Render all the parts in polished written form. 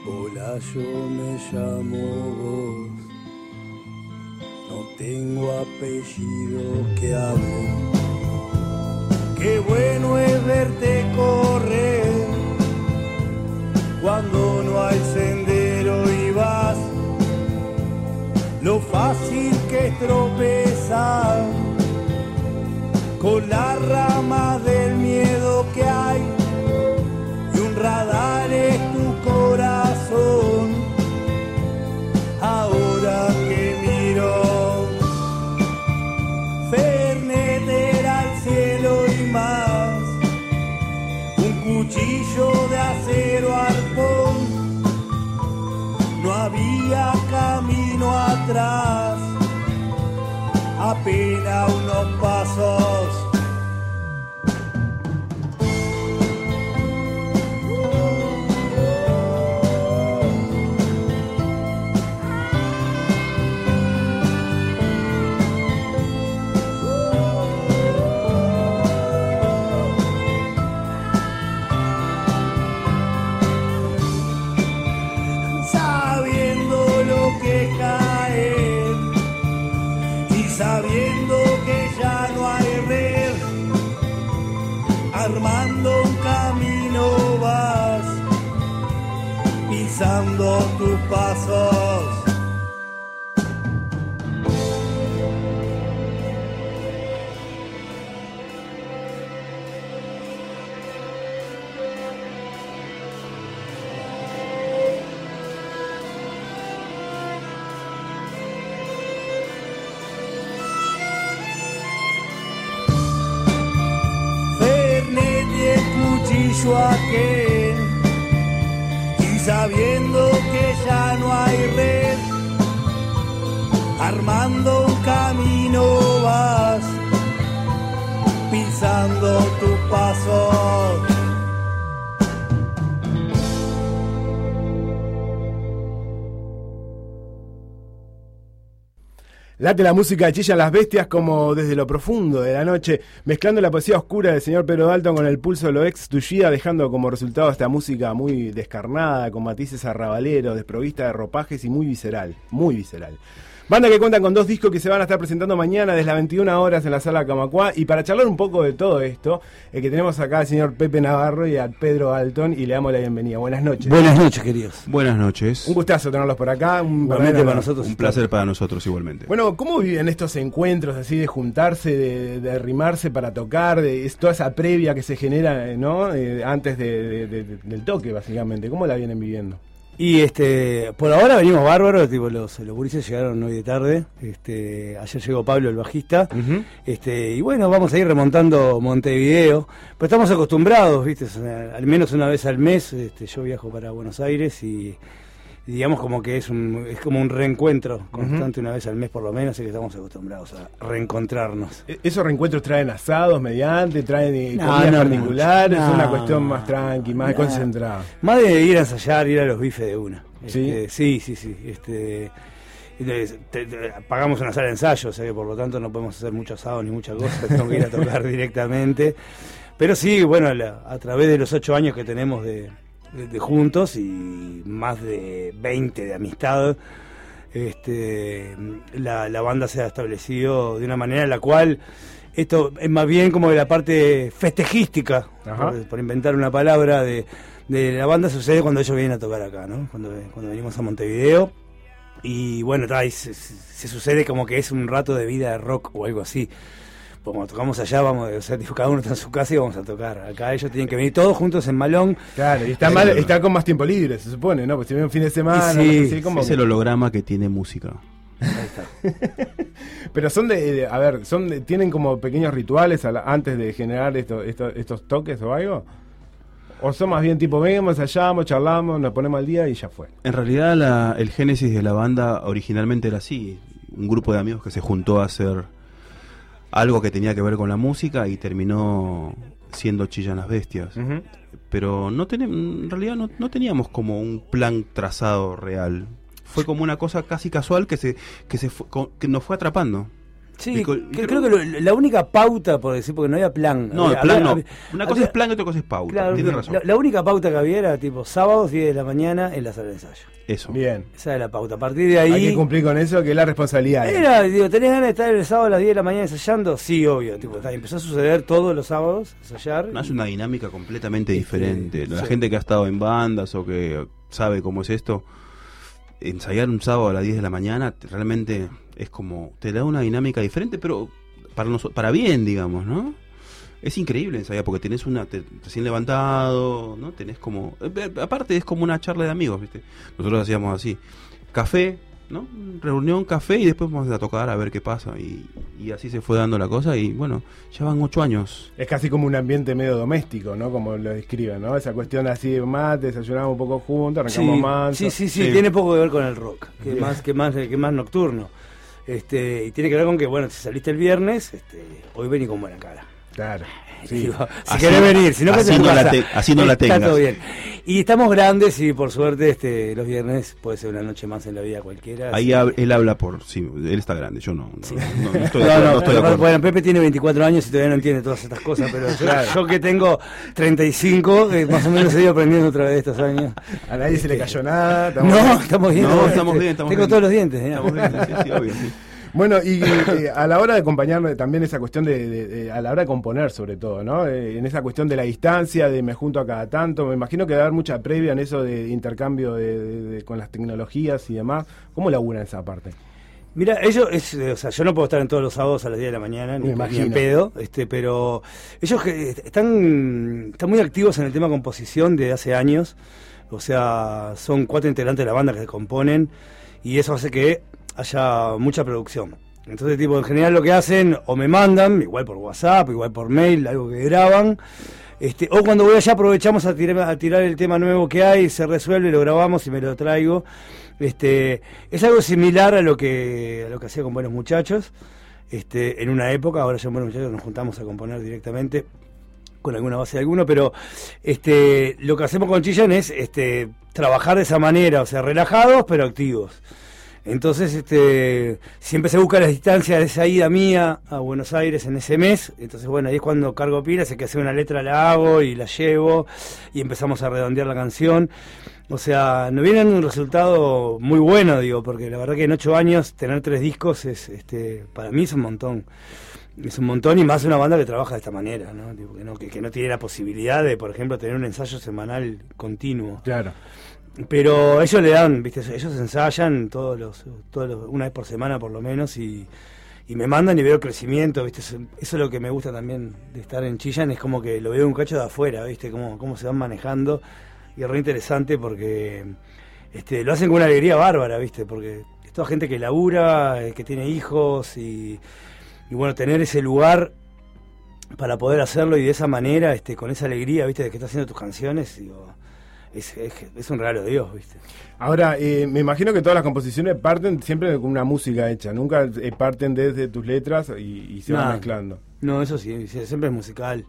Hola, yo me llamo vos. No tengo apellido que hable. Qué bueno es verte correr cuando no hay sendero y vas. Lo fácil que es tropezar con las ramas del miedo que hay. Y un radar es tu corazón. Ahora que miro, Fernet era el cielo y más. Un cuchillo de acero arpón. No había camino atrás. Apenas unos pasos. Sabiendo que ya no hay red, armando un camino vas, pisando tus pasos. Aquel, y sabiendo que ya no hay red, armando un camino vas, pisando tus pasos. Late la música, chillan las bestias como desde lo profundo de la noche, mezclando la poesía oscura del señor Pedro Dalton con el pulso de lo ex Tushia, dejando como resultado esta música muy descarnada, con matices arrabaleros, desprovista de ropajes y muy visceral, muy visceral. Banda que cuentan con 2 discos que se van a estar presentando mañana desde las 21 horas en la Sala Camacuá. Y para charlar un poco de todo esto, que tenemos acá al señor Pepe Navarro y a Pedro Dalton, y le damos la bienvenida. Buenas noches. Buenas noches, queridos. Buenas noches. Un gustazo tenerlos por acá. Igualmente para nosotros. Un placer para nosotros igualmente. Bueno, ¿cómo viven estos encuentros así de juntarse, de arrimarse para tocar, es toda esa previa que se genera, ¿no? Antes del toque, básicamente? ¿Cómo la vienen viviendo? Y por ahora venimos bárbaros, tipo los gurises llegaron hoy de tarde, ayer llegó Pablo el bajista, y bueno, vamos a ir remontando Montevideo, pero estamos acostumbrados, viste, al menos una vez al mes, yo viajo para Buenos Aires y digamos como que es como un reencuentro constante una vez al mes por lo menos, así que estamos acostumbrados a reencontrarnos. ¿Esos reencuentros traen asados mediante, traen comidas particulares? Es una cuestión más tranqui, más concentrada. Más de ir a ensayar, ir a los bifes de una. ¿Sí? Sí. Pagamos una sala de ensayo, o sea que por lo tanto no podemos hacer mucho asado ni muchas cosas, tengo que ir a tocar directamente. Pero sí, bueno, a través de los 8 años que tenemos de juntos y más de 20 de amistad, la banda se ha establecido de una manera en la cual esto es más bien como de la parte festejística, por inventar una palabra, de la banda sucede cuando ellos vienen a tocar acá, ¿no? Cuando venimos a Montevideo, y bueno, se sucede como que es un rato de vida de rock o algo así. Cuando tocamos allá, cada uno está en su casa y vamos a tocar. Acá ellos tienen que venir todos juntos en Malón. Claro, y está con más tiempo libre, se supone, ¿no? Pues si viene un fin de semana, sí, así como... Es el holograma que tiene música. Ahí está. Pero tienen como pequeños rituales antes de generar estos toques o algo. ¿O son más bien tipo, vengamos, ensayamos, charlamos, nos ponemos al día y ya fue? En realidad el génesis de la banda originalmente era así. Un grupo de amigos que se juntó a hacer algo que tenía que ver con la música y terminó siendo Chillan las Bestias. Pero en realidad no teníamos como un plan trazado real. Fue como una cosa casi casual que nos fue atrapando. Sí, creo que la única pauta, por decir, porque no había plan. No, el plan no. Una cosa es plan y otra cosa es pauta. Claro, tienes razón. La única pauta que había era tipo sábados 10 de la mañana en la sala de ensayo. Eso. Bien. Esa era la pauta. A partir de ahí... Hay que cumplir con eso, que es la responsabilidad. Era, digo, ¿tenés ganas de estar el sábado a las 10 de la mañana ensayando? Sí, obvio. Tipo, empezó a suceder todos los sábados, ensayar. No, es una dinámica completamente diferente. La gente que ha estado en bandas o que sabe cómo es esto, ensayar un sábado a las 10 de la mañana realmente es como... Te da una dinámica diferente, pero para bien, digamos, ¿no? Es increíble ensayar porque tenés recién levantado, ¿no? Tenés como... aparte es como una charla de amigos, ¿viste? Nosotros hacíamos así, café, ¿no? Reunión, café y después vamos a tocar a ver qué pasa. Y así se fue dando la cosa y bueno, ya van 8 años. Es casi como un ambiente medio doméstico, ¿no? Como lo describen, ¿no? Esa cuestión así de mate, desayunamos un poco juntos, arrancamos manso. Sí, tiene poco que ver con el rock, que más nocturno. Y tiene que ver con que, bueno, si saliste el viernes, hoy vení con buena cara. Claro. Sí. Digo, si querés venir, si no, que así no la tengas. Está todo bien. Y estamos grandes y por suerte los viernes puede ser una noche más en la vida cualquiera. Ahí él habla él está grande, yo no. No estoy de acuerdo. Bueno, Pepe tiene 24 años y todavía no entiende todas estas cosas, pero yo que tengo 35, más o menos he ido aprendiendo otra vez estos años. A nadie se le cayó nada. Estamos bien. No, estamos bien. Tengo todos los dientes. Estamos bien, sí, obvio, sí. Bueno, y a la hora de acompañar también esa cuestión de a la hora de componer sobre todo, ¿no? En esa cuestión de la distancia, de me junto a cada tanto, me imagino que debe haber mucha previa en eso de intercambio con las tecnologías y demás. ¿Cómo laburan esa parte? Mira, yo no puedo estar en todos los sábados a las 10 de la mañana, ni en pedo, pero ellos están muy activos en el tema composición desde hace años, o sea, son 4 integrantes de la banda que se componen, y eso hace que haya mucha producción. Entonces, en general lo que hacen, o me mandan, igual por WhatsApp, igual por mail, algo que graban, o cuando voy allá aprovechamos a tirar el tema nuevo que hay, se resuelve, lo grabamos y me lo traigo. Es algo similar a lo que hacía con Buenos Muchachos, en una época. Ahora ya en Buenos Muchachos nos juntamos a componer directamente con alguna base de alguno, pero lo que hacemos con Chillán es trabajar de esa manera, o sea, relajados pero activos. Entonces, siempre se busca las distancias de esa ida mía a Buenos Aires en ese mes. Entonces, bueno, ahí es cuando cargo pilas, hay que hacer una letra, la hago y la llevo y empezamos a redondear la canción. O sea, nos viene un resultado muy bueno, digo, porque la verdad que en 8 años tener 3 discos es, para mí es un montón. Es un montón, y más una banda que trabaja de esta manera, ¿no? Que no tiene la posibilidad de, por ejemplo, tener un ensayo semanal continuo. Claro. Pero ellos le dan, ¿viste? Ellos ensayan una vez por semana por lo menos y me mandan y veo crecimiento, ¿viste? Eso es lo que me gusta también de estar en Chillán, es como que lo veo un cacho de afuera, ¿viste? Cómo se van manejando, y es re interesante porque lo hacen con una alegría bárbara, ¿viste? Porque es toda gente que labura, que tiene hijos y bueno, tener ese lugar para poder hacerlo y de esa manera, con esa alegría, ¿viste? De que estás haciendo tus canciones, digo... Es un regalo de Dios, ¿viste? Ahora, me imagino que todas las composiciones parten siempre con una música hecha, nunca parten desde tus letras y se van mezclando. No, eso sí, siempre es musical,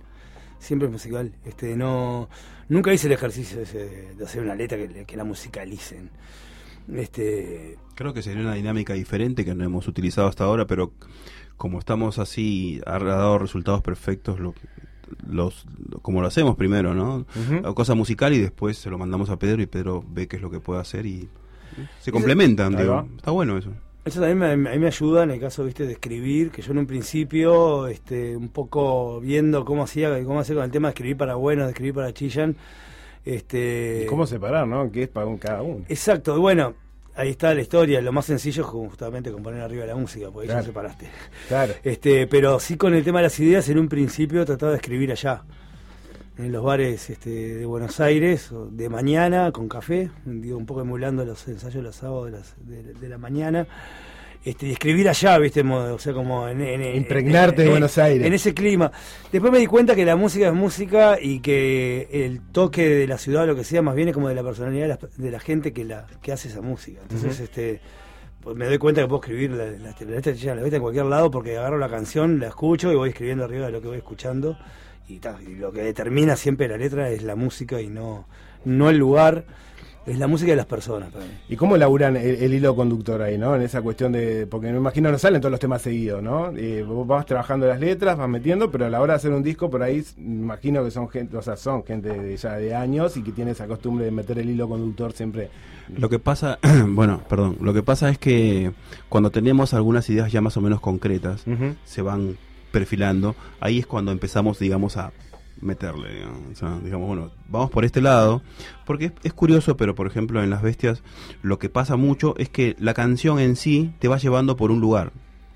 nunca hice el ejercicio de hacer una letra que la musicalicen. Creo que sería una dinámica diferente que no hemos utilizado hasta ahora, pero como estamos así, ha dado resultados perfectos como lo hacemos primero, ¿no? Uh-huh. Cosa musical y después se lo mandamos a Pedro y Pedro ve qué es lo que puede hacer y se complementan, digo. Está bueno eso. Eso también a mí me ayuda en el caso, ¿viste? De escribir, que yo en un principio, un poco viendo cómo hacer con el tema de escribir para Buenos, de escribir para Chillán. ¿Y cómo separar, no? ¿Qué es para cada uno? Exacto, bueno. Ahí está la historia, lo más sencillo es justamente componer arriba la música, porque ya separaste. Claro. Pero sí, con el tema de las ideas, en un principio trataba de escribir allá, en los bares de Buenos Aires, de mañana, con café, un poco emulando los ensayos los sábados de la mañana. Y escribir allá, ¿viste? O sea, como impregnarte de Buenos Aires. En ese clima. Después me di cuenta que la música es música y que el toque de la ciudad, lo que sea, más bien es como de la personalidad de la gente que hace esa música. Entonces, pues me doy cuenta que puedo escribir la letra en cualquier lado porque agarro la canción, la escucho y voy escribiendo arriba de lo que voy escuchando. Y lo que determina siempre la letra es la música y no el lugar. Es la música de las personas para mí. ¿Y cómo laburan el hilo conductor ahí, no? En esa cuestión de... Porque me imagino no salen todos los temas seguidos, ¿no? Vos vas trabajando las letras, vas metiendo, pero a la hora de hacer un disco, por ahí me imagino que son gente, o sea, son gente ya de años y que tiene esa costumbre de meter el hilo conductor siempre. Lo que pasa, lo que pasa es que cuando tenemos algunas ideas ya más o menos concretas, se van perfilando, ahí es cuando empezamos, digamos, a meterle, digamos. O sea, digamos, bueno, vamos por este lado, porque es curioso, pero por ejemplo en Las Bestias lo que pasa mucho es que la canción en sí te va llevando por un lugar.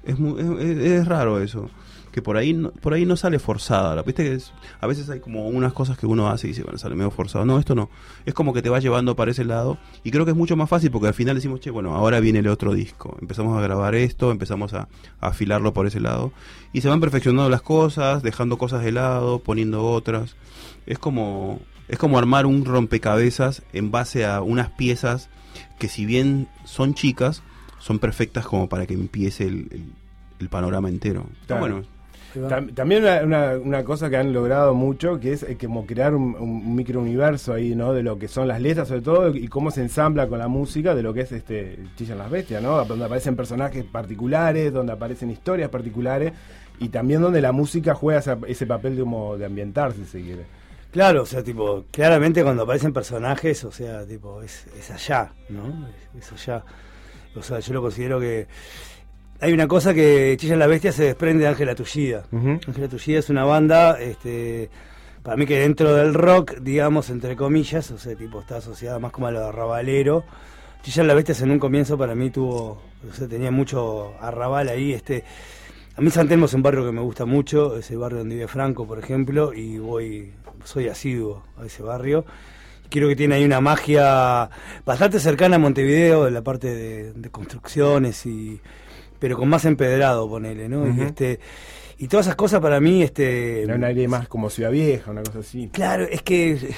Es raro eso, que por ahí no sale forzada. Viste que a veces hay como unas cosas que uno hace y dice, bueno, sale medio forzado. No, esto no. Es como que te va llevando para ese lado, y creo que es mucho más fácil porque al final decimos, che, bueno, ahora viene el otro disco. Empezamos a grabar esto, empezamos a afilarlo por ese lado, y se van perfeccionando las cosas, dejando cosas de lado, poniendo otras. Es como armar un rompecabezas en base a unas piezas que, si bien son chicas, son perfectas como para que empiece el panorama entero. Claro. Bueno, también una cosa que han logrado mucho, que es como crear un microuniverso ahí, ¿no? De lo que son las letras, sobre todo, y cómo se ensambla con la música de lo que es Chillan las Bestias, ¿no? Donde aparecen personajes particulares, donde aparecen historias particulares, y también donde la música juega ese papel de ambientar, si se quiere. Claro, o sea, tipo, claramente cuando aparecen personajes, o sea, tipo, es allá, ¿no? Es allá. O sea, yo lo considero que hay una cosa que Chillan las Bestias se desprende de Ángela Tullida. Ángela Tullida es una banda, para mí que dentro del rock, digamos, entre comillas, o sea, tipo, está asociada más como a lo arrabalero. Chillan las Bestias en un comienzo para mí tenía mucho arrabal ahí. A mí San Telmo es un barrio que me gusta mucho, es el barrio donde vive Franco, por ejemplo, y soy asiduo a ese barrio. Creo que tiene ahí una magia bastante cercana a Montevideo, en la parte de construcciones, pero con más empedrado, ponele, ¿no? Y todas esas cosas para mí... Era un aire más como Ciudad Vieja, una cosa así. Claro, es que...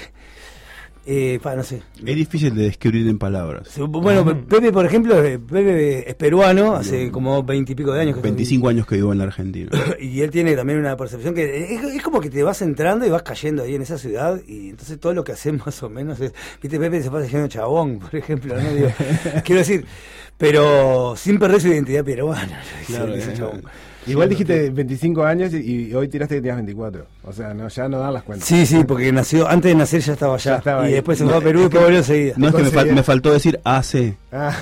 no sé. Es difícil de describir en palabras. Bueno, Pepe, por ejemplo, Pepe es peruano, hace como 20 y pico de años. 25 años que vivo en la Argentina. Y él tiene también una percepción que es como que te vas entrando y vas cayendo ahí en esa ciudad, y entonces todo lo que haces más o menos es... Viste, Pepe se pasa diciendo chabón, por ejemplo, ¿no? Digo, quiero decir, pero sin perder su identidad peruana. Claro, chabón. Igual dijiste 25 años y hoy tiraste que tenías 24. O sea, ya no dan las cuentas. Sí, porque antes de nacer ya estaba allá. Y después se fue a Perú y después volvió enseguida. No, es que me faltó decir AC.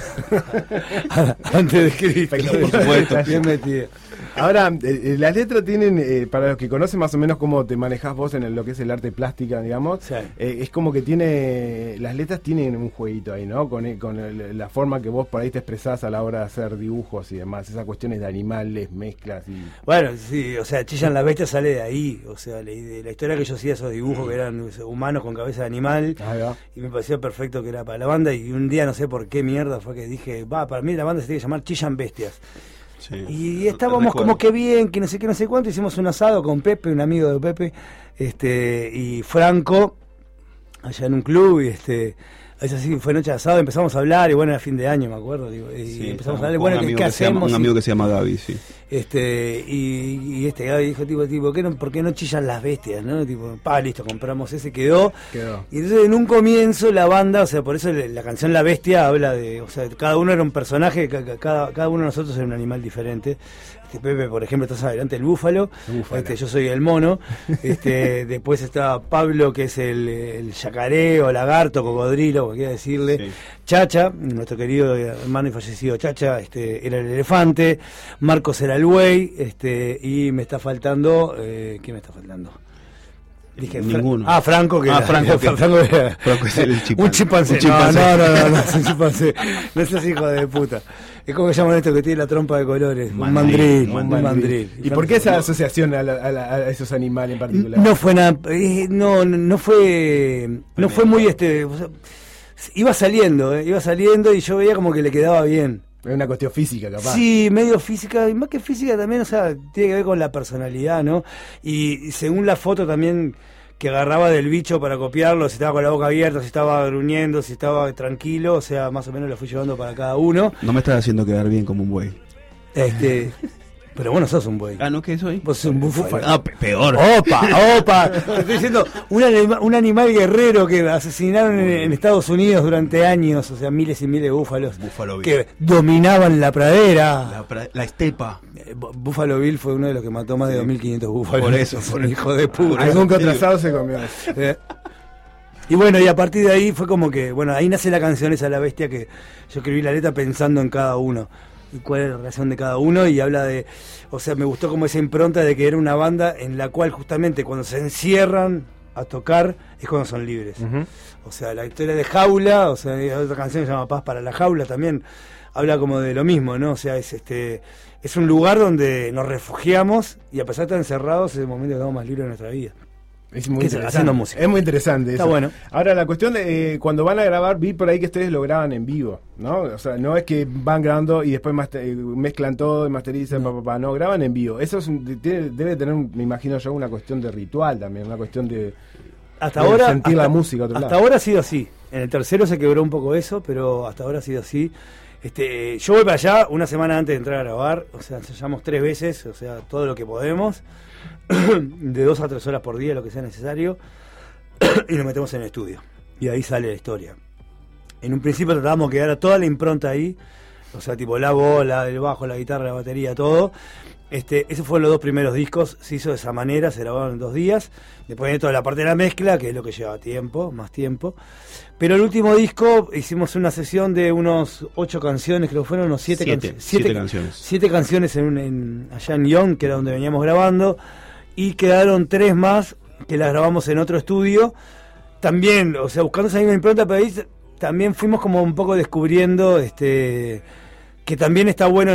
Antes de Cristo. Por supuesto. Bien metido. Ahora, las letras tienen, para los que conocen más o menos cómo te manejás vos en lo que es el arte plástica, digamos, sí. Es como que las letras tienen un jueguito ahí, ¿no? Con la forma que vos por ahí te expresás a la hora de hacer dibujos y demás, esas cuestiones de animales, mezclas y... Bueno, sí, o sea, Chillan las Bestias sale de ahí, o sea, de la historia que yo hacía, esos dibujos que eran humanos con cabeza de animal, y me pareció perfecto que era para la banda, y un día no sé por qué mierda fue que dije, para mí la banda se tiene que llamar Chillan Bestias. Sí, y estábamos como que bien, que no sé cuánto, hicimos un asado con Pepe, un amigo de Pepe, y Franco, allá en un club, y es así, fue noche de asado, empezamos a hablar, y bueno, era fin de año, me acuerdo, y empezamos a hablar, bueno, ¿qué hacemos? Un amigo que se llama Gaby, sí. Y Gaby dijo, ¿por qué no Chillan las Bestias, no? Listo, compramos ese, quedó. Y entonces en un comienzo la banda, o sea, por eso la canción La Bestia habla de, o sea, cada uno era un personaje, cada uno de nosotros era un animal diferente. Pepe, por ejemplo, está adelante el búfalo, yo soy el mono, después está Pablo, que es el yacaré o lagarto, cocodrilo, como quiera decirle, sí. Chacha, nuestro querido hermano y fallecido Chacha, era el elefante, Marcos era el buey, y me está faltando, ¿quién me está faltando? Dije, ninguno. Franco, que Franco es el chimpancé. Un chimpancé. No, es un chimpancé. No seas hijo de puta. Es como que llaman esto que tiene la trompa de colores. Un mandril. ¿Y por qué esa asociación a esos animales en particular? No fue nada, no fue muy o sea, iba saliendo y yo veía como que le quedaba bien. Es una cuestión física, capaz. Sí, medio física, y más que física también, o sea, tiene que ver con la personalidad, ¿no? Y según la foto también que agarraba del bicho para copiarlo, si estaba con la boca abierta, si estaba gruñendo, si estaba tranquilo, o sea, más o menos lo fui llevando para cada uno. No me estás haciendo quedar bien como un buey. Pero vos no sos un buey. Ah, ¿no? ¿Qué soy? Vos sos un búfalo. Ah, peor. ¡Opa! Te estoy diciendo, un animal guerrero que asesinaron en Estados Unidos durante años, o sea, miles y miles de búfalos. Buffalo Bill. Que dominaban la pradera. La estepa. Buffalo Bill fue uno de los que mató más de 2.500 búfalos. Por eso, es un hijo de puta. Algún contrasado se comió. Y bueno, y a partir de ahí fue como que, bueno, ahí nace la canción esa, La Bestia, que yo escribí la letra pensando en cada uno. Y cuál es la relación de cada uno, y habla de, o sea, me gustó como esa impronta de que era una banda en la cual justamente cuando se encierran a tocar es cuando son libres. O sea, la historia de Jaula, o sea, hay otra canción que se llama Paz para la Jaula, también habla como de lo mismo, ¿no? O sea, es un lugar donde nos refugiamos y a pesar de estar encerrados es el momento que estamos más libres de nuestra vida. Es muy interesante. Haciendo música. Es muy interesante Está eso. bueno. Ahora, la cuestión de cuando van a grabar, vi por ahí que ustedes lo graban en vivo, ¿no? O sea, no es que van grabando y después mezclan todo y masterizan, no, graban en vivo. Eso debe tener, me imagino yo, una cuestión de ritual también, una cuestión de sentir la música a otro lado. Hasta ahora ha sido así. En el tercero se quebró un poco eso, pero hasta ahora ha sido así. Yo voy para allá una semana antes de entrar a grabar, o sea, ensayamos 3 veces, o sea, todo lo que podemos, de 2 a 3 horas por día, lo que sea necesario, y nos metemos en el estudio. Y ahí sale la historia. En un principio tratábamos de quedar toda la impronta ahí, o sea, tipo la bola, el bajo, la guitarra, la batería, todo. Esos fueron los 2 primeros discos, se hizo de esa manera, se grabaron en 2 días. Después viene toda la parte de la mezcla, que es lo que lleva más tiempo. Pero el último disco hicimos una sesión de unos 8 canciones, creo que fueron unos 7 canciones. 7 canciones allá en Young, que era donde veníamos grabando, y quedaron 3 más que las grabamos en otro estudio. También, o sea, buscando esa misma impronta, pero ahí también fuimos como un poco descubriendo que también está bueno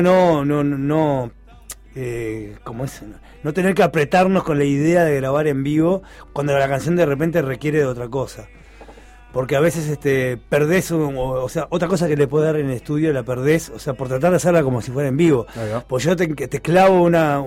no tener que apretarnos con la idea de grabar en vivo cuando la canción de repente requiere de otra cosa, porque a veces perdés o sea, otra cosa que le puede dar en el estudio la perdés, o sea, por tratar de hacerla como si fuera en vivo. Pues yo te clavo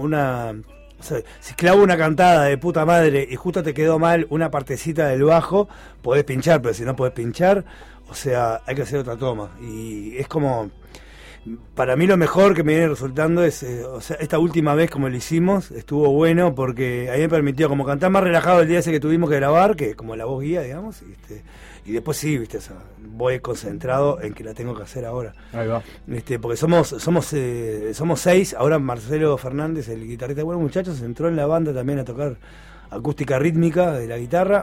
o sea, si clavo una cantada de puta madre y justo te quedó mal una partecita del bajo, podés pinchar, pero si no podés pinchar, o sea, hay que hacer otra toma. Y es como, para mí lo mejor que me viene resultando es, o sea, esta última vez como lo hicimos, estuvo bueno porque ahí me permitió como cantar más relajado el día ese que tuvimos que grabar, que como la voz guía, digamos, y después sí, viste, o sea, voy concentrado en que la tengo que hacer ahora. Ahí va. Porque somos 6, ahora Marcelo Fernández, el guitarrista de Buenos Muchachos, entró en la banda también a tocar acústica rítmica de la guitarra,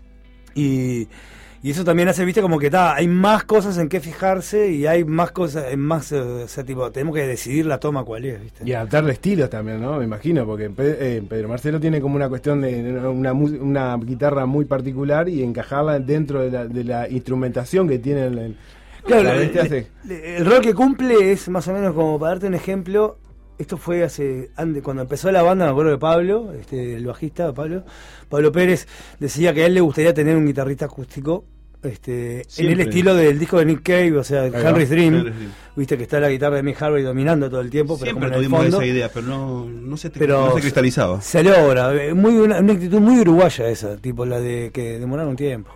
y eso también hace, viste, como que hay más cosas en qué fijarse y hay más cosas, o sea, tipo, tenemos que decidir la toma cuál es, viste. Y adaptarle estilos también, ¿no? Me imagino, porque Pedro Marcelo tiene como una cuestión de una guitarra muy particular y encajarla dentro de la instrumentación que tiene Claro, el rol que cumple es más o menos como, para darte un ejemplo, esto fue cuando empezó la banda, me acuerdo de Pablo, el bajista Pablo Pérez, decía que a él le gustaría tener un guitarrista acústico en el estilo del disco de Nick Cave, o sea, Henry's Dream, viste que está la guitarra de Mick Harvey dominando todo el tiempo, pero siempre como en el tuvimos fondo, esa idea, pero no se cristalizaba. Salió ahora, una actitud muy uruguaya esa, tipo la de que demorar un tiempo.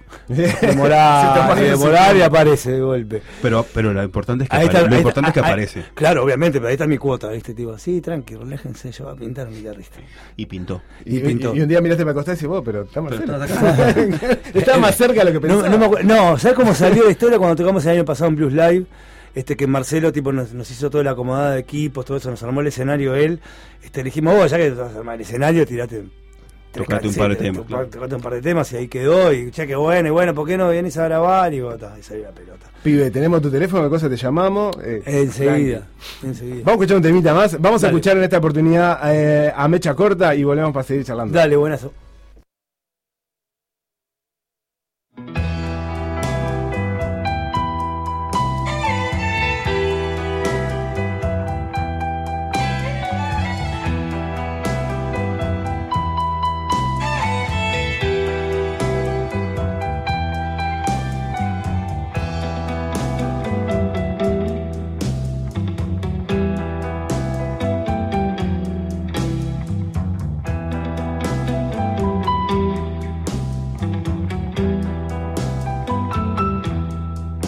Demorar y aparece de golpe. Pero lo importante es que aparece. Claro, obviamente, pero ahí está mi cuota, ¿viste? Tipo, sí, tranqui, relájense, yo voy a pintar un guitarrista. Y pintó. Y un día miraste para acostás y decís, pero está más cerca. Estaba más cerca de lo que pensaba. No, ¿sabes cómo salió la historia cuando tocamos el año pasado en Blues Live? Que Marcelo tipo nos hizo toda la acomodada de equipos, todo eso, nos armó el escenario él. Le dijimos, ya que te vas a armar el escenario, tocate un par de temas. Tocate un par de temas y ahí quedó. Y ya que bueno, ¿por qué no vienes a grabar? Y salió la pelota. Pibe, tenemos tu teléfono, ¿qué cosa te llamamos? Enseguida. Vamos a escuchar un temita más. Vamos a escuchar en esta oportunidad a Mecha Corta y volvemos para seguir charlando. Dale, buenazo.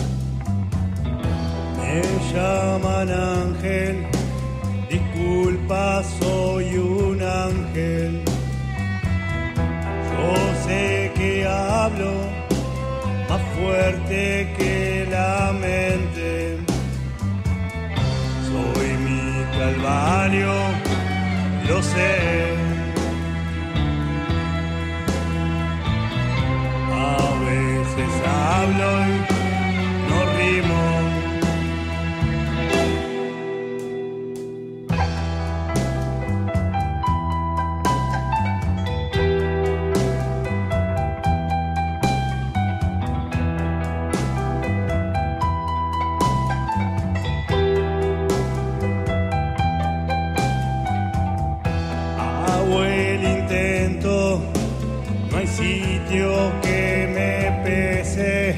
Ángel, disculpa paz soy un ángel. Yo sé que hablo más fuerte que la mente. Soy mi calvario, lo sé. A veces hablo y no rimo. Que me pese,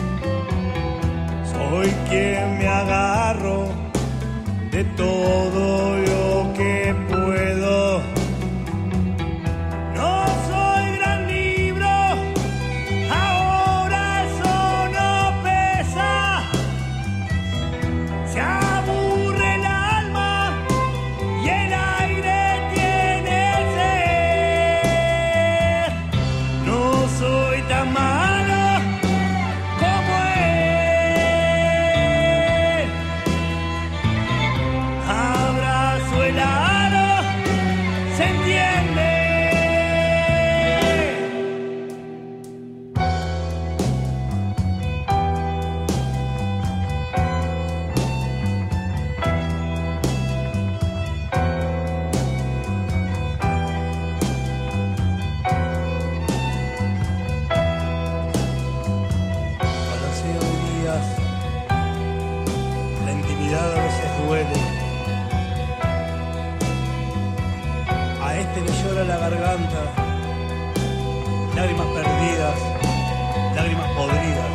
soy quien me agarro de todo lo que puedo. No soy gran libro, ahora eso no pesa. Se aburre el alma y el aire tiene sed. No soy tan malo como él. Abrazo el aro, se entiende. La intimidad a veces duele. A este le llora la garganta, lágrimas perdidas, lágrimas podridas.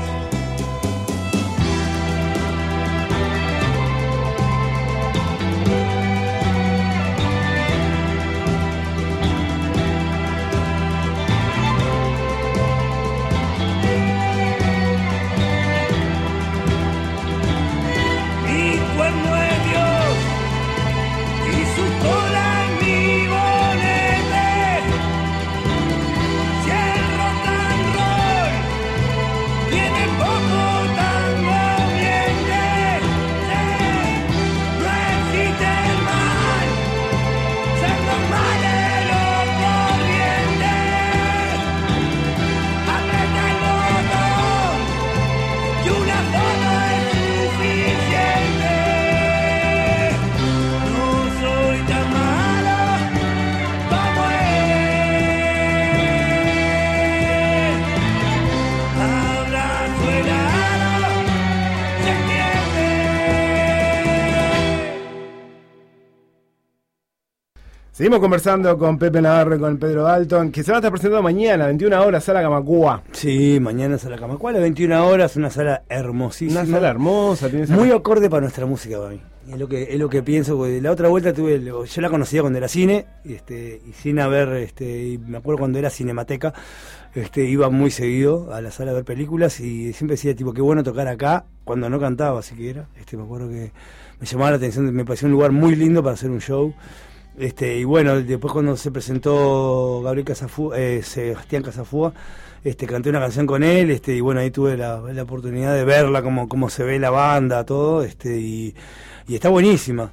Seguimos conversando con Pepe Navarro y con Pedro Dalton, que se va a estar presentando mañana, 21 horas, Sala Camacúa. Sí, mañana Sala Camacúa, a las 21 horas, una sala hermosísima. Una sala hermosa. Muy acorde para nuestra música, para mí. Es lo que pienso, porque la otra vuelta yo la conocía cuando era cine, y sin haber, y me acuerdo cuando era Cinemateca, iba muy seguido a la sala a ver películas, y siempre decía, tipo, qué bueno tocar acá, cuando no cantaba siquiera. Me acuerdo que me llamaba la atención, me pareció un lugar muy lindo para hacer un show. Y bueno, después cuando se presentó Sebastián Casafúa, canté una canción con él, y bueno, ahí tuve la oportunidad de verla, cómo se ve la banda, todo, y está buenísima.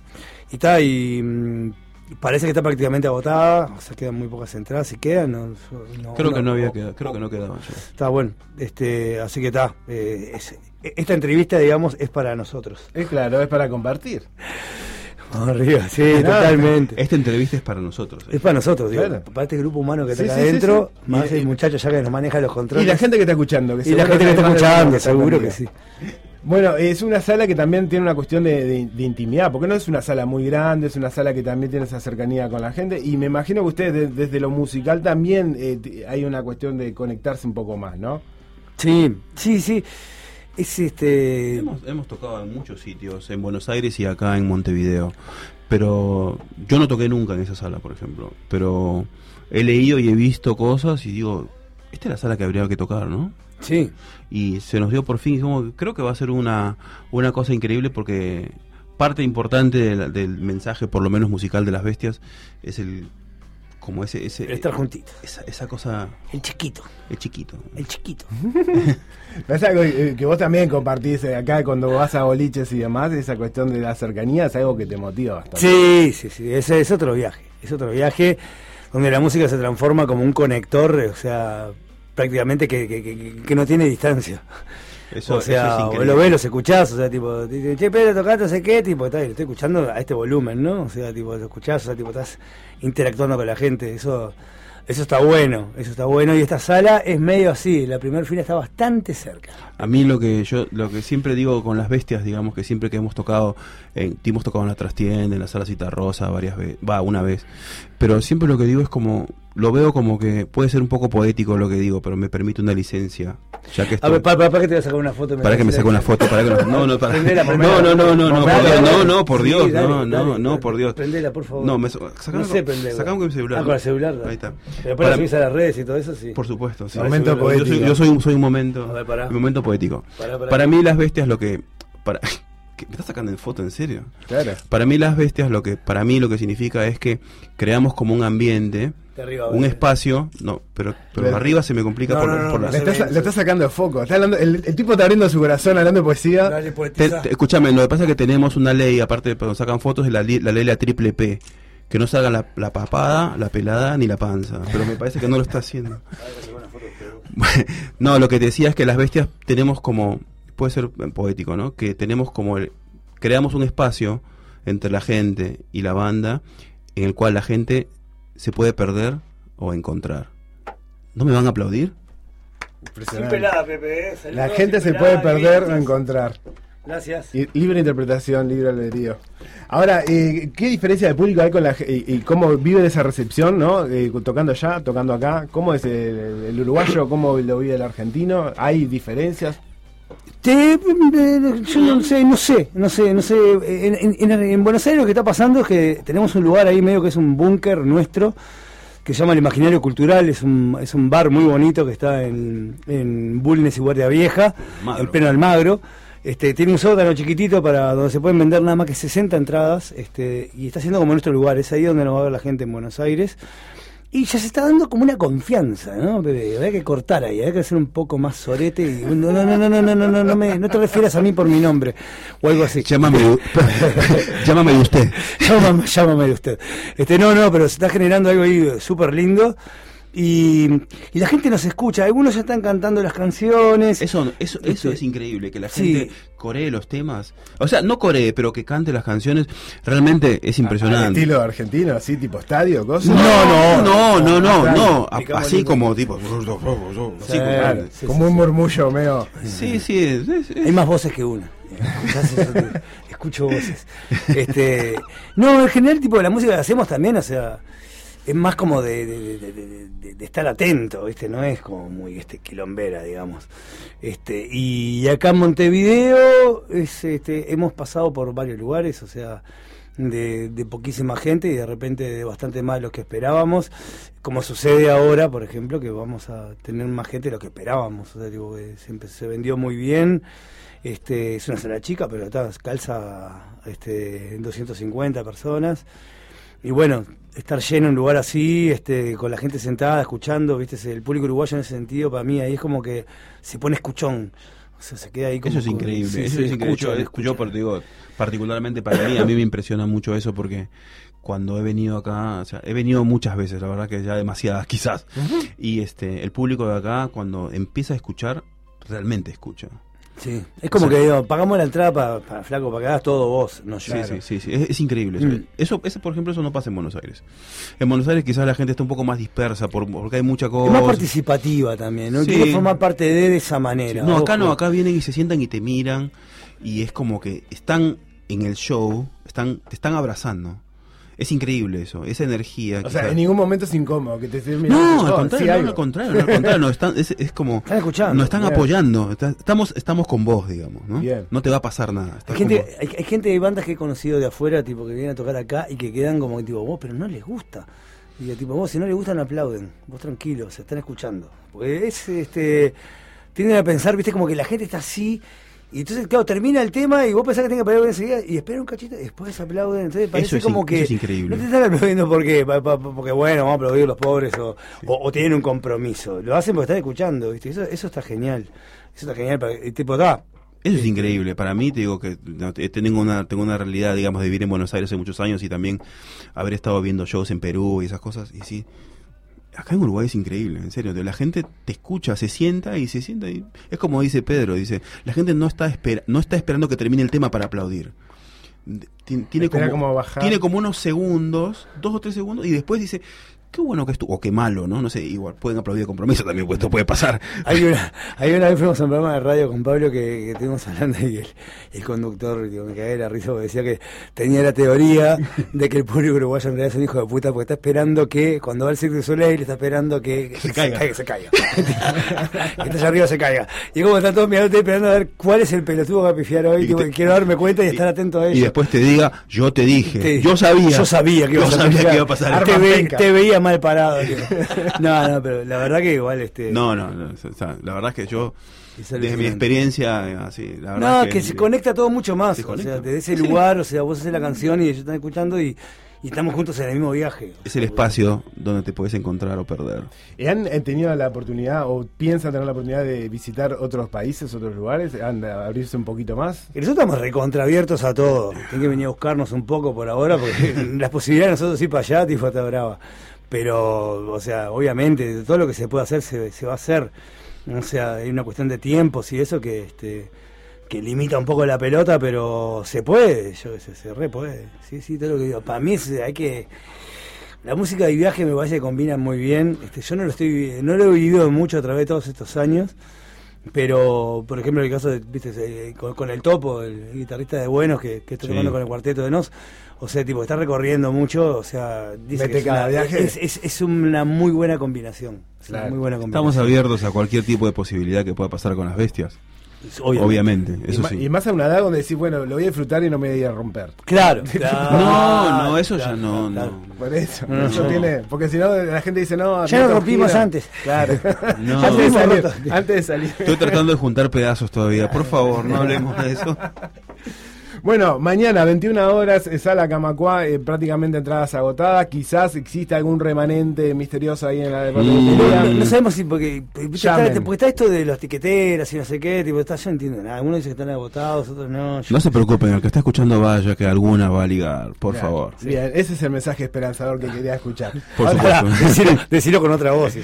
Y parece que está prácticamente agotada, o sea, quedan muy pocas entradas, si quedan, creo que no quedaban ya. Está bueno, así que está, esta entrevista, digamos, es para nosotros. Claro, es para compartir. Arriba, sí, totalmente. Esta entrevista es para nosotros. Es para nosotros, digo, claro. para este grupo humano que está acá adentro, más el muchacho ya que nos maneja los controles. Y la gente que está escuchando. Y la gente que está escuchando, seguro que sí. Bueno, es una sala que también tiene una cuestión de intimidad, porque no es una sala muy grande, es una sala que también tiene esa cercanía con la gente, y me imagino que ustedes desde lo musical también hay una cuestión de conectarse un poco más, ¿no? Sí. Es Hemos tocado en muchos sitios, en Buenos Aires y acá en Montevideo, pero yo no toqué nunca en esa sala, por ejemplo, pero he leído y he visto cosas y digo, esta es la sala que habría que tocar, ¿no? Sí. Y se nos dio por fin, creo que va a ser una cosa increíble porque parte importante del mensaje, por lo menos musical, de Las Bestias, es como ese estar juntitos. Esa cosa. El chiquito. El chiquito. Es algo que vos también compartís acá cuando vas a boliches y demás, esa cuestión de la cercanía es algo que te motiva bastante. Sí, ese es otro viaje. Es otro viaje donde la música se transforma como un conector, o sea, prácticamente que no tiene distancia. Eso, o sea, eso es increíble. lo ves, los escuchás, o sea, tipo, te dicen, che, Pedro, tocaste, no sé qué, tipo, lo estoy escuchando a este volumen, ¿no? O sea, tipo, lo escuchás, o sea, tipo, estás interactuando con la gente, eso está bueno, y esta sala es medio así, la primera fila está bastante cerca. A mí lo que siempre digo con Las Bestias, digamos que siempre que hemos tocado en la trastienda, en la sala Citarrosa varias veces, una vez, pero siempre lo que digo es como, lo veo como que puede ser un poco poético lo que digo, pero me permite una licencia, ya que esto, a ver, para que te voy a sacar una foto. Para que me saque una foto, para que no, por Dios, no, por Dios. Prendela, por favor. No, sacame con mi celular. Con el celular. Ahí está. Pero para subirse a las redes y todo eso, sí. Por supuesto, sí. Momento poético. Yo soy un momento, A ver, pará. un momento poético. Para mí Las Bestias lo que ¿Me estás sacando en foto, en serio? Claro. Para mí Las Bestias lo que significa es que creamos como un ambiente, un espacio, pero arriba se me complica por las... Le estás sacando de foco. Está hablando, el tipo está abriendo su corazón hablando de poesía. Dale, escúchame, lo que pasa es que tenemos una ley, aparte de cuando sacan fotos, es la ley la triple P, que no salga la papada, la pelada ni la panza, pero me parece que no lo está haciendo. No, lo que te decía es que Las Bestias tenemos como, puede ser poético, ¿no? Que tenemos como creamos un espacio entre la gente y la banda en el cual la gente se puede perder o encontrar. ¿No me van a aplaudir? Sin pelada, Pepe. La gente se puede perder o encontrar. Gracias. Y libre interpretación, libre albedrío. Ahora, ¿qué diferencia de público hay con y cómo vive esa recepción, ¿no? Tocando allá, tocando acá. ¿Cómo es el uruguayo? ¿Cómo lo vive el argentino? ¿Hay diferencias? Yo no sé. En Buenos Aires lo que está pasando es que tenemos un lugar ahí medio que es un búnker nuestro, que se llama el Imaginario Cultural, es un bar muy bonito que está en Bulnes y Guardia Vieja, en pleno Almagro. Tiene un sótano chiquitito para donde se pueden vender nada más que 60 entradas, y está siendo como nuestro lugar, es ahí donde nos va a ver la gente en Buenos Aires. Y ya se está dando como una confianza, ¿no, bebé? Hay que cortar ahí, hay que ser un poco más sorete y no te refieras a mí por mi nombre o algo así. Llámame de usted. Llámame de usted. Pero se está generando algo ahí súper lindo. Y la gente nos escucha, algunos ya están cantando las canciones. Eso es increíble, que la gente coree los temas. O sea, no coree, pero que cante las canciones, realmente es impresionante. ¿Al estilo argentino, así, tipo estadio, cosas? No. Así como tipo... Como un murmullo medio... Sí. Hay más voces que una. Escucho voces. En general, tipo, la música que hacemos también, o sea... Es más como de estar atento, ¿viste? No es como muy quilombera, digamos. Y acá en Montevideo hemos pasado por varios lugares, o sea, de poquísima gente y de repente de bastante más de lo que esperábamos, como sucede ahora, por ejemplo, que vamos a tener más gente de lo que esperábamos, o sea, digo, que se vendió muy bien. Es una sala chica, pero calza 250 personas. Y bueno, estar lleno en un lugar así, con la gente sentada, escuchando, ¿viste? El público uruguayo en ese sentido, para mí, ahí es como que se pone escuchón. O sea, se queda ahí como... Eso es increíble, eso es increíble. Yo digo, particularmente para mí, a mí me impresiona mucho eso porque cuando he venido acá, o sea, he venido muchas veces, la verdad que ya demasiadas quizás, y el público de acá, cuando empieza a escuchar, realmente escucha. Sí, es como que digo, pagamos la entrada para flaco, para que hagas todo vos, no yo. Sí, es increíble. Eso, por ejemplo, eso no pasa en Buenos Aires. En Buenos Aires quizás la gente está un poco más dispersa porque hay mucha cosa. Es más participativa también, ¿no? Quiere formar parte de esa manera. Sí. No, acá vienen y se sientan y te miran y es como que están en el show, te están abrazando. Es increíble eso, esa energía. O sea, en ningún momento es incómodo que te estén mirando. No, al contrario, no, es como... Están escuchando. Nos están apoyando, estamos con vos, digamos, ¿no? Bien. No te va a pasar nada. Hay gente de bandas que he conocido de afuera, tipo, que vienen a tocar acá y que quedan como, tipo, vos, pero no les gusta. Y tipo, vos, si no les gusta, no aplauden. Vos tranquilos, se están escuchando. Porque tienden a pensar, viste, como que la gente está así... Y entonces, claro, termina el tema y vos pensás que tenés que aplaudir enseguida y espera un cachito y después aplauden. Entonces parece como que eso es increíble. no te están aplaudiendo porque bueno, vamos a aplaudir los pobres o tienen un compromiso. Lo hacen porque están escuchando, ¿viste? Eso está genial. Eso está genial. Tipo, eso es increíble. Para mí, te digo que tengo una realidad, digamos, de vivir en Buenos Aires hace muchos años y también haber estado viendo shows en Perú y esas cosas. Y sí, acá en Uruguay es increíble, en serio. La gente te escucha, se sienta y es como dice Pedro, dice, la gente no está esperando que termine el tema para aplaudir. Tiene como unos segundos, 2 o 3 segundos, y después dice, qué bueno que estuvo, o qué malo, ¿no? No sé, igual pueden aplaudir de compromiso también, pues esto puede pasar. Hay una vez fuimos a un programa de radio con Pablo que estuvimos hablando y el conductor, digo, me cagué de la risa porque decía que tenía la teoría de que el público uruguayo en realidad es un hijo de puta porque está esperando que, cuando va al Cirque du Soleil, está esperando que se caiga. Que esté allá arriba se caiga. Y como están todos mirando, esperando a ver cuál es el pelotudo que va a pifiar hoy, quiero darme cuenta y estar atento a ello. Y después te diga, yo te dije, yo sabía que iba a pasar. Te veía mal parado. No, pero la verdad que igual No, o sea, la verdad es que yo desde mi experiencia así, la verdad que se conecta todo mucho más, o sea, desde ese lugar, o sea, vos haces la canción y ellos están escuchando y estamos juntos en el mismo viaje. Es el espacio donde te puedes encontrar o perder. ¿Han tenido la oportunidad o piensan tener la oportunidad de visitar otros países, otros lugares? ¿Han de abrirse un poquito más? Y nosotros estamos recontraabiertos a todo. Tienen que venir a buscarnos un poco por ahora porque las posibilidades de nosotros ir para allá, tipo, está brava. Pero, o sea, obviamente, todo lo que se puede hacer se va a hacer. O sea, hay una cuestión de tiempos y eso que limita un poco la pelota, pero se puede, se re puede. Sí, todo lo que digo. Para mí hay que... La música y viaje me parece que combinan muy bien. Yo no lo he vivido mucho a través de todos estos años, pero, por ejemplo, en el caso de, viste, con el Topo, el guitarrista de Buenos, que está tocando con el cuarteto de Nos, o sea, tipo, está recorriendo mucho, o sea, dice que es una muy buena combinación. Claro. Muy buena combinación. Estamos abiertos a cualquier tipo de posibilidad que pueda pasar con las bestias. Obviamente, eso sí. Y más a una edad donde decís, bueno, lo voy a disfrutar y no me voy a romper. Claro. No, eso ya no. Por eso, tiene, porque si no la gente dice, no, ya lo rompimos antes. Claro. No. Antes de salir. Estoy tratando de juntar pedazos todavía. Por favor, no hablemos de eso. Bueno, mañana 21 horas, Sala Camacuá, prácticamente entradas agotadas. Quizás exista algún remanente misterioso ahí en la departamentalidad. No sabemos si porque está esto de las tiqueteras y no sé qué, tipo, yo no entiendo nada. Algunos dicen que están agotados, otros no. No se preocupen, el que está escuchando vaya, que alguna va a ligar, por favor. Sí. Bien, ese es el mensaje esperanzador que quería escuchar. Por supuesto. Decirlo con otra voz.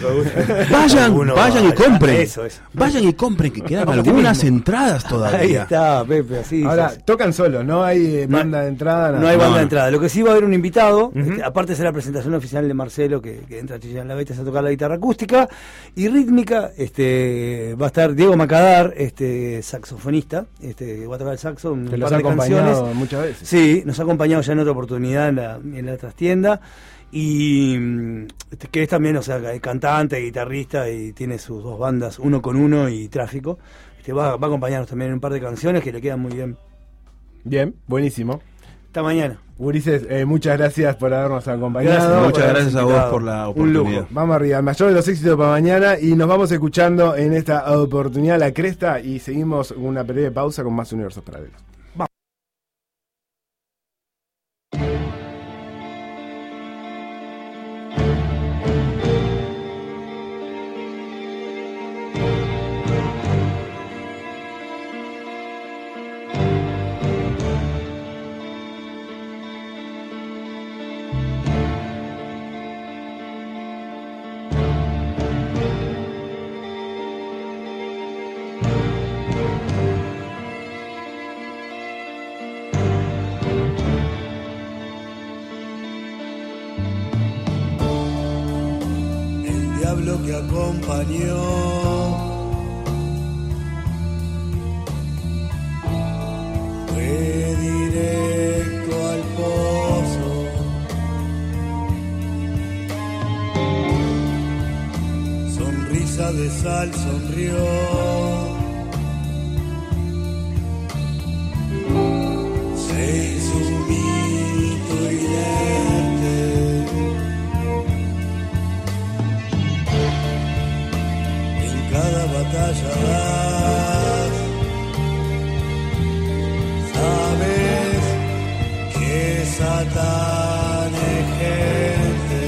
Vayan y compren. Eso. Vayan y compren, que quedan algunas entradas todavía. Ahí está, Pepe, así. Ahora, tocan solo. No hay banda de entrada. No hay banda de entrada. Lo que sí va a haber un invitado, aparte de ser la presentación oficial de Marcelo, que entra a Chillán La Bestia a tocar la guitarra acústica y rítmica, va a estar Diego Macadar, saxofonista, que va a tocar el saxo, un par de canciones. Muchas veces. Sí, nos ha acompañado ya en otra oportunidad en la trastienda. Y que es también, o sea, cantante, guitarrista y tiene sus 2 bandas, Uno con Uno y Tráfico. Va a acompañarnos también en un par de canciones que le quedan muy bien. Bien, buenísimo. Hasta mañana. Ulises, muchas gracias por habernos acompañado. Muchas gracias a vos por la oportunidad. Un lujo. Vamos arriba, el mayor de los éxitos para mañana y nos vamos escuchando en esta oportunidad La Cresta y seguimos una breve pausa con más Universos Paralelos. Vamos. Lo que acompañó fue directo al pozo, sonrisa de sal sonrió, se hizo un mito inerte. Cada batalla das matan gente.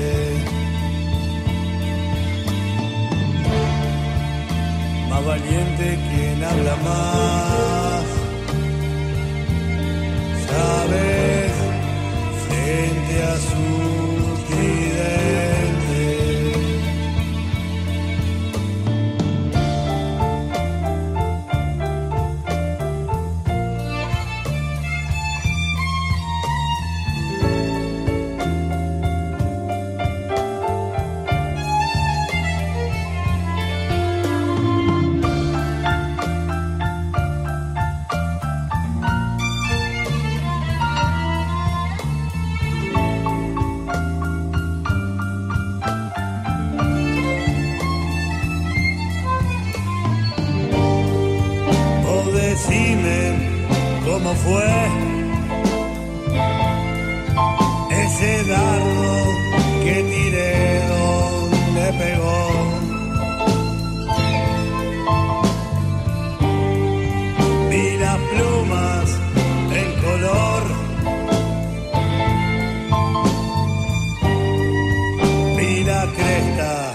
Más valiente quien habla más, sabes, frente a su tridente. Decime cómo fue ese dardo que tiré donde pegó. Vi las plumas, el color, vi la cresta.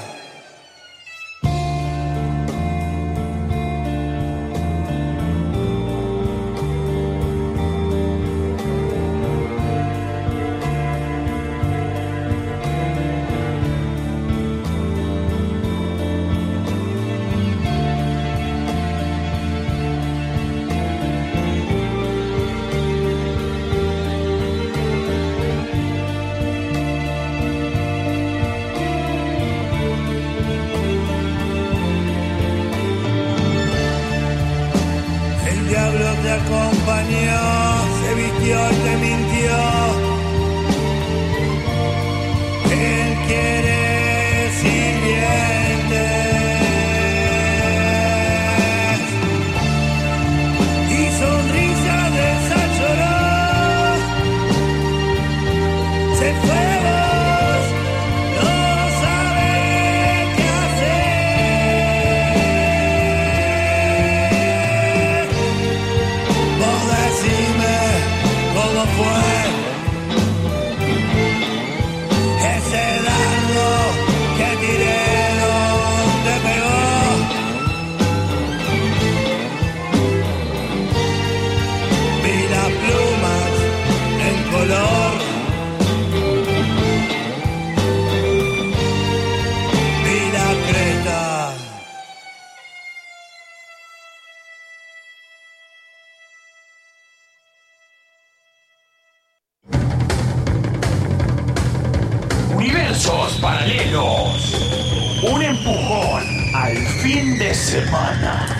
Te acompañó, se vistió y te mintió. Él quiere sirvientes y sonrisa de esa lloró. Se fue. Universos paralelos. Un empujón al fin de semana.